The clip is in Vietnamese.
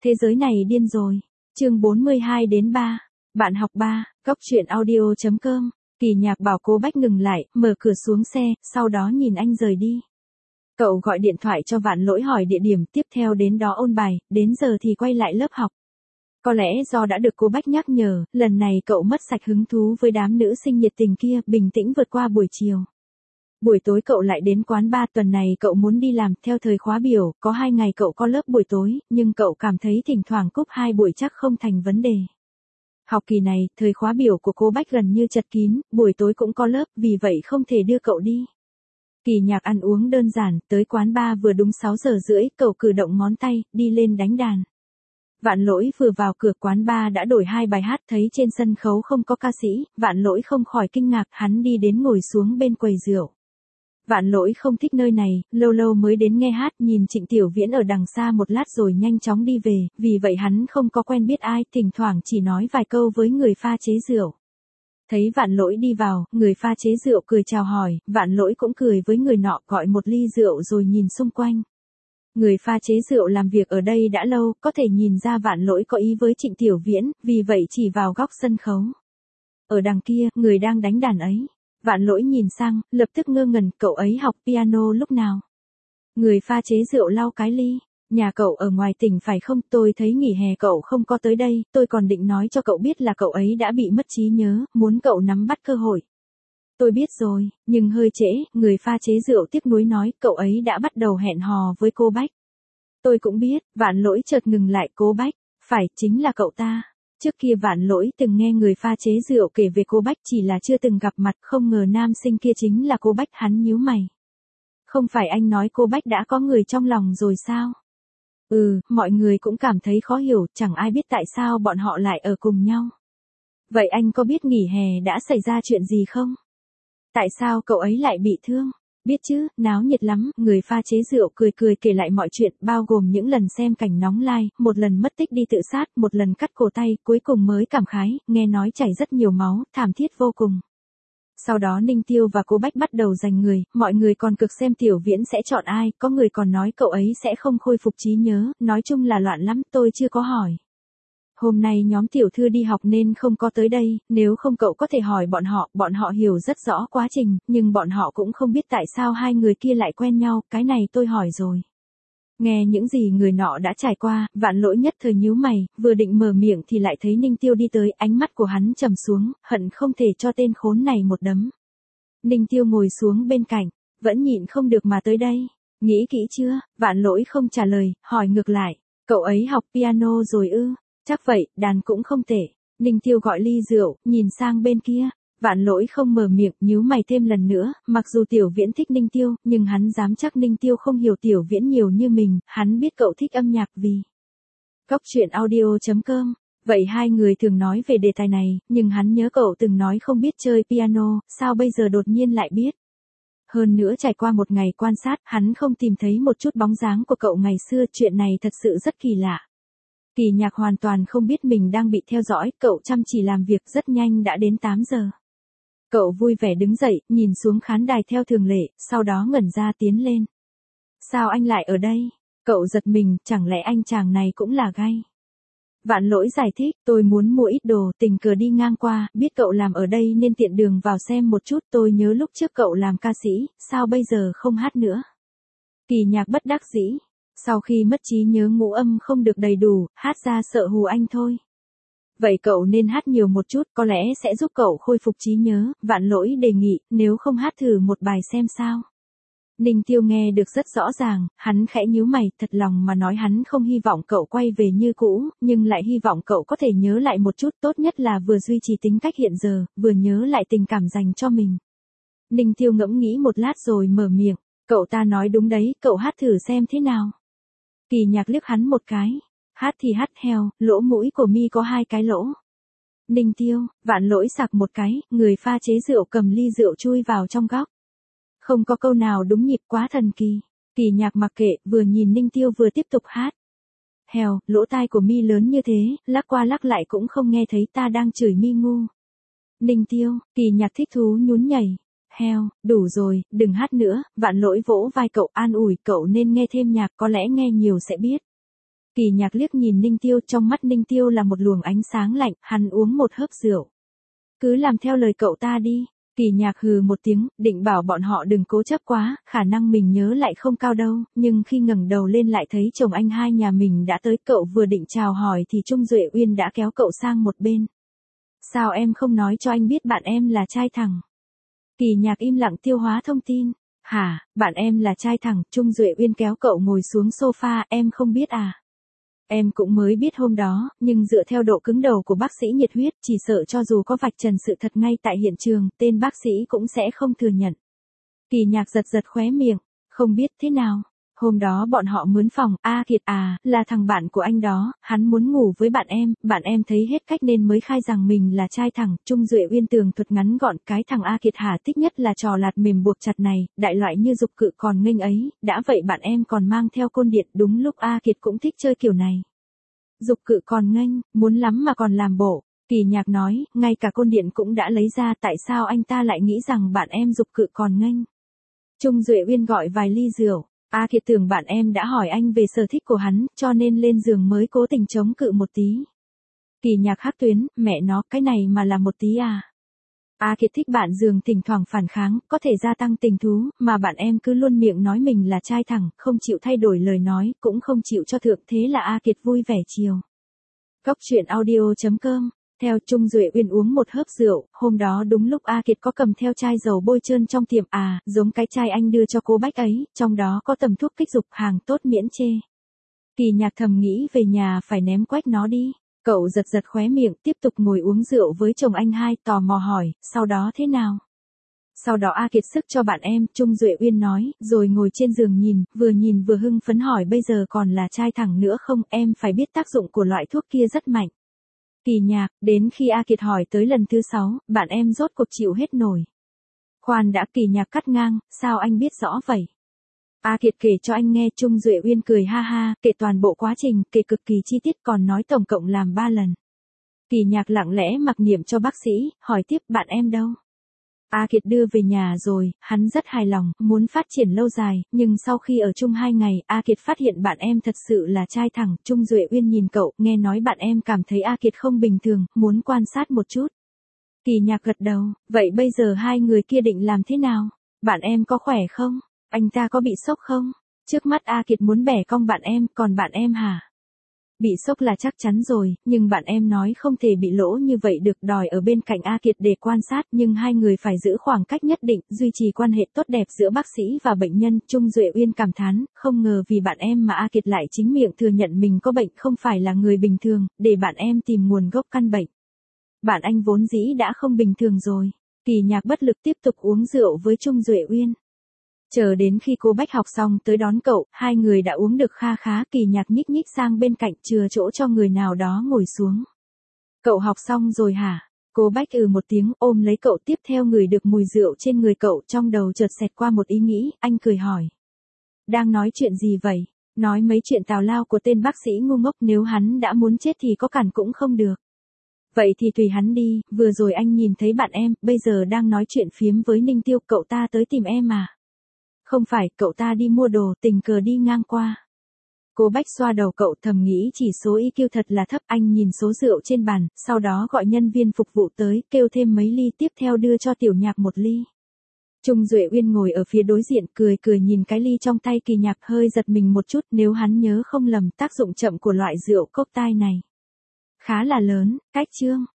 Thế giới này điên rồi. Chương 42 đến 3. Bạn học 3, góc truyện audio.com. Kỳ Nhạc bảo cô Bách ngừng lại, mở cửa xuống xe, sau đó nhìn anh rời đi. Cậu gọi điện thoại cho Vạn Lỗi hỏi địa điểm, tiếp theo đến đó ôn bài, đến giờ thì quay lại lớp học. Có lẽ do đã được cô Bách nhắc nhở, lần này cậu mất sạch hứng thú với đám nữ sinh nhiệt tình kia, bình tĩnh vượt qua buổi chiều. Buổi tối cậu lại đến quán bar, tuần này cậu muốn đi làm theo thời khóa biểu, có 2 ngày cậu có lớp buổi tối, nhưng cậu cảm thấy thỉnh thoảng cúp 2 buổi chắc không thành vấn đề. Học kỳ này, thời khóa biểu của cô Bách gần như chật kín, buổi tối cũng có lớp, vì vậy không thể đưa cậu đi. Kỳ Nhạc ăn uống đơn giản, tới quán bar vừa đúng 6 giờ rưỡi, cậu cử động ngón tay, đi lên đánh đàn. Vạn Lỗi vừa vào cửa quán bar đã đổi 2 bài hát, thấy trên sân khấu không có ca sĩ, Vạn Lỗi không khỏi kinh ngạc, hắn đi đến ngồi xuống bên quầy rượu. Vạn Lỗi không thích nơi này, lâu lâu mới đến nghe hát, nhìn Trịnh Tiểu Viễn ở đằng xa một lát rồi nhanh chóng đi về, vì vậy hắn không có quen biết ai, thỉnh thoảng chỉ nói vài câu với người pha chế rượu. Thấy Vạn Lỗi đi vào, người pha chế rượu cười chào hỏi, Vạn Lỗi cũng cười với người nọ, gọi một ly rượu rồi nhìn xung quanh. Người pha chế rượu làm việc ở đây đã lâu, có thể nhìn ra Vạn Lỗi có ý với Trịnh Tiểu Viễn, vì vậy chỉ vào góc sân khấu. Ở đằng kia, người đang đánh đàn ấy. Vạn Lỗi nhìn sang, lập tức ngơ ngẩn, cậu ấy học piano lúc nào? Người pha chế rượu lau cái ly. Nhà cậu ở ngoài tỉnh phải không? Tôi thấy nghỉ hè cậu không có tới đây, tôi còn định nói cho cậu biết là cậu ấy đã bị mất trí nhớ, muốn cậu nắm bắt cơ hội. Tôi biết rồi, nhưng hơi trễ, người pha chế rượu tiếc nuối nói, cậu ấy đã bắt đầu hẹn hò với cô Bách. Tôi cũng biết, Vạn Lỗi chợt ngừng lại, cô Bách, phải, chính là cậu ta. Trước kia Vạn Lỗi từng nghe người pha chế rượu kể về cô Bách, chỉ là chưa từng gặp mặt, không ngờ nam sinh kia chính là cô Bách, hắn nhíu mày. Không phải anh nói cô Bách đã có người trong lòng rồi sao? Mọi người cũng cảm thấy khó hiểu, chẳng ai biết tại sao bọn họ lại ở cùng nhau. Vậy anh có biết nghỉ hè đã xảy ra chuyện gì không? Tại sao cậu ấy lại bị thương? Biết chứ, náo nhiệt lắm, người pha chế rượu cười cười kể lại mọi chuyện, bao gồm những lần xem cảnh nóng lai, một lần mất tích đi tự sát, một lần cắt cổ tay, cuối cùng mới cảm khái, nghe nói chảy rất nhiều máu, thảm thiết vô cùng. Sau đó Ninh Tiêu và cô Bách bắt đầu giành người, mọi người còn cực xem Tiểu Viễn sẽ chọn ai, có người còn nói cậu ấy sẽ không khôi phục trí nhớ, nói chung là loạn lắm, tôi chưa có hỏi. Hôm nay nhóm tiểu thư đi học nên không có tới đây, nếu không cậu có thể hỏi bọn họ hiểu rất rõ quá trình, nhưng bọn họ cũng không biết tại sao hai người kia lại quen nhau, cái này tôi hỏi rồi. Nghe những gì người nọ đã trải qua, Vạn Lỗi nhất thời nhíu mày, vừa định mở miệng thì lại thấy Ninh Tiêu đi tới, ánh mắt của hắn trầm xuống, hận không thể cho tên khốn này một đấm. Ninh Tiêu ngồi xuống bên cạnh, vẫn nhịn không được mà tới đây. Nghĩ kỹ chưa? Vạn Lỗi không trả lời, hỏi ngược lại, cậu ấy học piano rồi ư? Chắc vậy, đàn cũng không tệ. Ninh Tiêu gọi ly rượu, nhìn sang bên kia. Vạn Lỗi không mở miệng, nhíu mày thêm lần nữa, mặc dù Tiểu Viễn thích Ninh Tiêu, nhưng hắn dám chắc Ninh Tiêu không hiểu Tiểu Viễn nhiều như mình, hắn biết cậu thích âm nhạc vì. Góc truyện audio.com. Vậy hai người thường nói về đề tài này, nhưng hắn nhớ cậu từng nói không biết chơi piano, sao bây giờ đột nhiên lại biết. Hơn nữa trải qua một ngày quan sát, hắn không tìm thấy một chút bóng dáng của cậu ngày xưa, chuyện này thật sự rất kỳ lạ. Kỳ Nhạc hoàn toàn không biết mình đang bị theo dõi, cậu chăm chỉ làm việc, rất nhanh đã đến 8 giờ. Cậu vui vẻ đứng dậy, nhìn xuống khán đài theo thường lệ, sau đó ngẩn ra tiến lên. Sao anh lại ở đây? Cậu giật mình, chẳng lẽ anh chàng này cũng là gay? Vạn Lỗi giải thích, tôi muốn mua ít đồ, tình cờ đi ngang qua, biết cậu làm ở đây nên tiện đường vào xem một chút, tôi nhớ lúc trước cậu làm ca sĩ, sao bây giờ không hát nữa? Kỳ Nhạc bất đắc dĩ. Sau khi mất trí nhớ ngũ âm không được đầy đủ, hát ra sợ hù anh thôi. Vậy cậu nên hát nhiều một chút, có lẽ sẽ giúp cậu khôi phục trí nhớ, Vạn Lỗi đề nghị, nếu không hát thử một bài xem sao. Ninh Tiêu nghe được rất rõ ràng, hắn khẽ nhíu mày, thật lòng mà nói hắn không hy vọng cậu quay về như cũ, nhưng lại hy vọng cậu có thể nhớ lại một chút, tốt nhất là vừa duy trì tính cách hiện giờ, vừa nhớ lại tình cảm dành cho mình. Ninh Tiêu ngẫm nghĩ một lát rồi mở miệng, cậu ta nói đúng đấy, cậu hát thử xem thế nào. Kỳ Nhạc liếc hắn một cái. Hát thì hát heo, lỗ mũi của mi có 2 cái lỗ. Ninh Tiêu, Vạn Lỗi sặc một cái, người pha chế rượu cầm ly rượu chui vào trong góc. Không có câu nào đúng nhịp, quá thần kỳ. Kỳ Nhạc mặc kệ, vừa nhìn Ninh Tiêu vừa tiếp tục hát. Heo, lỗ tai của mi lớn như thế, lắc qua lắc lại cũng không nghe thấy ta đang chửi mi ngu. Ninh Tiêu, Kỳ Nhạc thích thú nhún nhảy. Heo, đủ rồi, đừng hát nữa, Vạn Lỗi vỗ vai cậu an ủi cậu nên nghe thêm nhạc, có lẽ nghe nhiều sẽ biết. Kỳ Nhạc liếc nhìn Ninh Tiêu, trong mắt Ninh Tiêu là một luồng ánh sáng lạnh, hắn uống một hớp rượu. Cứ làm theo lời cậu ta đi. Kỳ Nhạc hừ một tiếng, định bảo bọn họ đừng cố chấp quá, khả năng mình nhớ lại không cao đâu, nhưng khi ngẩng đầu lên lại thấy chồng anh hai nhà mình đã tới, cậu vừa định chào hỏi thì Trung Duệ Uyên đã kéo cậu sang một bên. Sao em không nói cho anh biết bạn em là trai thẳng? Kỳ Nhạc im lặng tiêu hóa thông tin. Hả, bạn em là trai thẳng? Trung Duệ Uyên kéo cậu ngồi xuống sofa, em không biết à? Em cũng mới biết hôm đó, nhưng dựa theo độ cứng đầu của bác sĩ nhiệt huyết, chỉ sợ cho dù có vạch trần sự thật ngay tại hiện trường, tên bác sĩ cũng sẽ không thừa nhận. Kỳ Nhạc giật giật khóe miệng, không biết thế nào. Hôm đó bọn họ mướn phòng, A Kiệt à, là thằng bạn của anh đó, hắn muốn ngủ với bạn em thấy hết cách nên mới khai rằng mình là trai thẳng. Trung Duệ Uyên tường thuật ngắn gọn, cái thằng A Kiệt hả thích nhất là trò lạt mềm buộc chặt này, đại loại như dục cự còn nghênh ấy, đã vậy bạn em còn mang theo côn điện, đúng lúc A Kiệt cũng thích chơi kiểu này. Dục cự còn nghênh, muốn lắm mà còn làm bộ. Kỳ Nhạc nói, ngay cả côn điện cũng đã lấy ra, tại sao anh ta lại nghĩ rằng bạn em dục cự còn nghênh? Trung Duệ Uyên gọi vài ly rượu. A Kiệt tưởng bạn em đã hỏi anh về sở thích của hắn, cho nên lên giường mới cố tình chống cự một tí. Kỳ Nhạc hắc tuyến, mẹ nó, cái này mà là một tí à? A Kiệt thích bạn giường thỉnh thoảng phản kháng, có thể gia tăng tình thú, mà bạn em cứ luôn miệng nói mình là trai thẳng, không chịu thay đổi lời nói, cũng không chịu cho thượng, thế là A Kiệt vui vẻ chiều. Cốc truyện audio.com. Theo Trung Duệ Uyên uống một hớp rượu, hôm đó đúng lúc A Kiệt có cầm theo chai dầu bôi trơn trong tiệm, giống cái chai anh đưa cho cô Bách ấy, trong đó có tầm thuốc kích dục, hàng tốt miễn chê. Kỳ Nhạc thầm nghĩ về nhà phải ném quách nó đi. Cậu giật giật khóe miệng, tiếp tục ngồi uống rượu với chồng anh hai, tò mò hỏi, sau đó thế nào? Sau đó A Kiệt sức cho bạn em, Trung Duệ Uyên nói, rồi ngồi trên giường nhìn vừa hưng phấn hỏi bây giờ còn là trai thẳng nữa không, em phải biết tác dụng của loại thuốc kia rất mạnh. Kỳ Nhạc, đến khi A Kiệt hỏi tới lần thứ 6, bạn em rốt cuộc chịu hết nổi. Khoan đã, Kỳ Nhạc cắt ngang, sao anh biết rõ vậy? A Kiệt kể cho anh nghe. Trung Duệ Uyên cười ha ha, kể toàn bộ quá trình, kể cực kỳ chi tiết, còn nói tổng cộng làm 3 lần. Kỳ Nhạc lặng lẽ mặc niệm cho bác sĩ, hỏi tiếp bạn em đâu? A Kiệt đưa về nhà rồi, hắn rất hài lòng, muốn phát triển lâu dài, nhưng sau khi ở chung 2 ngày, A Kiệt phát hiện bạn em thật sự là trai thẳng. Trung Duệ Uyên nhìn cậu, nghe nói bạn em cảm thấy A Kiệt không bình thường, muốn quan sát một chút. Kỳ Nhạc gật đầu, vậy bây giờ hai người kia định làm thế nào? Bạn em có khỏe không? Anh ta có bị sốc không? Trước mắt A Kiệt muốn bẻ cong bạn em, còn bạn em hả? Bị sốc là chắc chắn rồi, nhưng bạn em nói không thể bị lỗ như vậy được, đòi ở bên cạnh A Kiệt để quan sát, nhưng hai người phải giữ khoảng cách nhất định, duy trì quan hệ tốt đẹp giữa bác sĩ và bệnh nhân. Trung Duệ Uyên cảm thán, không ngờ vì bạn em mà A Kiệt lại chính miệng thừa nhận mình có bệnh, không phải là người bình thường, để bạn em tìm nguồn gốc căn bệnh. Bạn anh vốn dĩ đã không bình thường rồi. Kỳ Nhạc bất lực tiếp tục uống rượu với Trung Duệ Uyên. Chờ đến khi cô Bách học xong tới đón cậu, hai người đã uống được kha khá. Kỳ Nhạc nhích nhích sang bên cạnh, chừa chỗ cho người nào đó ngồi xuống. Cậu học xong rồi hả? Cô Bách một tiếng, ôm lấy cậu, tiếp theo ngửi được mùi rượu trên người cậu, trong đầu chợt xẹt qua một ý nghĩ, anh cười hỏi. Đang nói chuyện gì vậy? Nói mấy chuyện tào lao của tên bác sĩ ngu ngốc, nếu hắn đã muốn chết thì có cản cũng không được. Vậy thì tùy hắn đi, vừa rồi anh nhìn thấy bạn em, bây giờ đang nói chuyện phiếm với Ninh Tiêu, cậu ta tới tìm em à? Không phải, cậu ta đi mua đồ, tình cờ đi ngang qua. Cô Bách xoa đầu cậu, thầm nghĩ chỉ số EQ thật là thấp. Anh nhìn số rượu trên bàn, sau đó gọi nhân viên phục vụ tới, kêu thêm mấy ly, tiếp theo đưa cho Tiểu Nhạc một ly. Trung Duệ Uyên ngồi ở phía đối diện, cười cười nhìn cái ly trong tay Kỳ Nhạc, hơi giật mình một chút, nếu hắn nhớ không lầm, tác dụng chậm của loại rượu cốc tai này khá là lớn. Cách chương